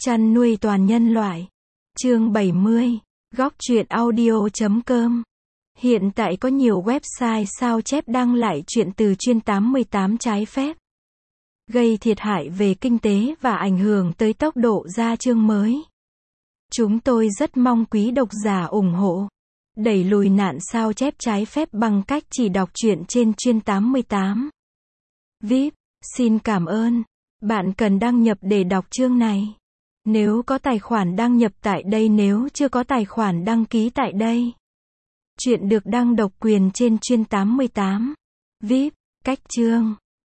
Chăn nuôi toàn nhân loại. Chương 70. Góc truyện audio.com. Hiện tại có nhiều website sao chép đăng lại truyện từ chuyên 88 trái phép, gây thiệt hại về kinh tế và ảnh hưởng tới tốc độ ra chương mới. Chúng tôi rất mong quý độc giả ủng hộ, đẩy lùi nạn sao chép trái phép bằng cách chỉ đọc truyện trên chuyên 88. VIP, xin cảm ơn. Bạn cần đăng nhập để đọc chương này. Nếu có tài khoản đăng nhập tại đây, nếu chưa có tài khoản đăng ký tại đây. Truyện được đăng độc quyền trên chuyên 88. VIP, cách chương.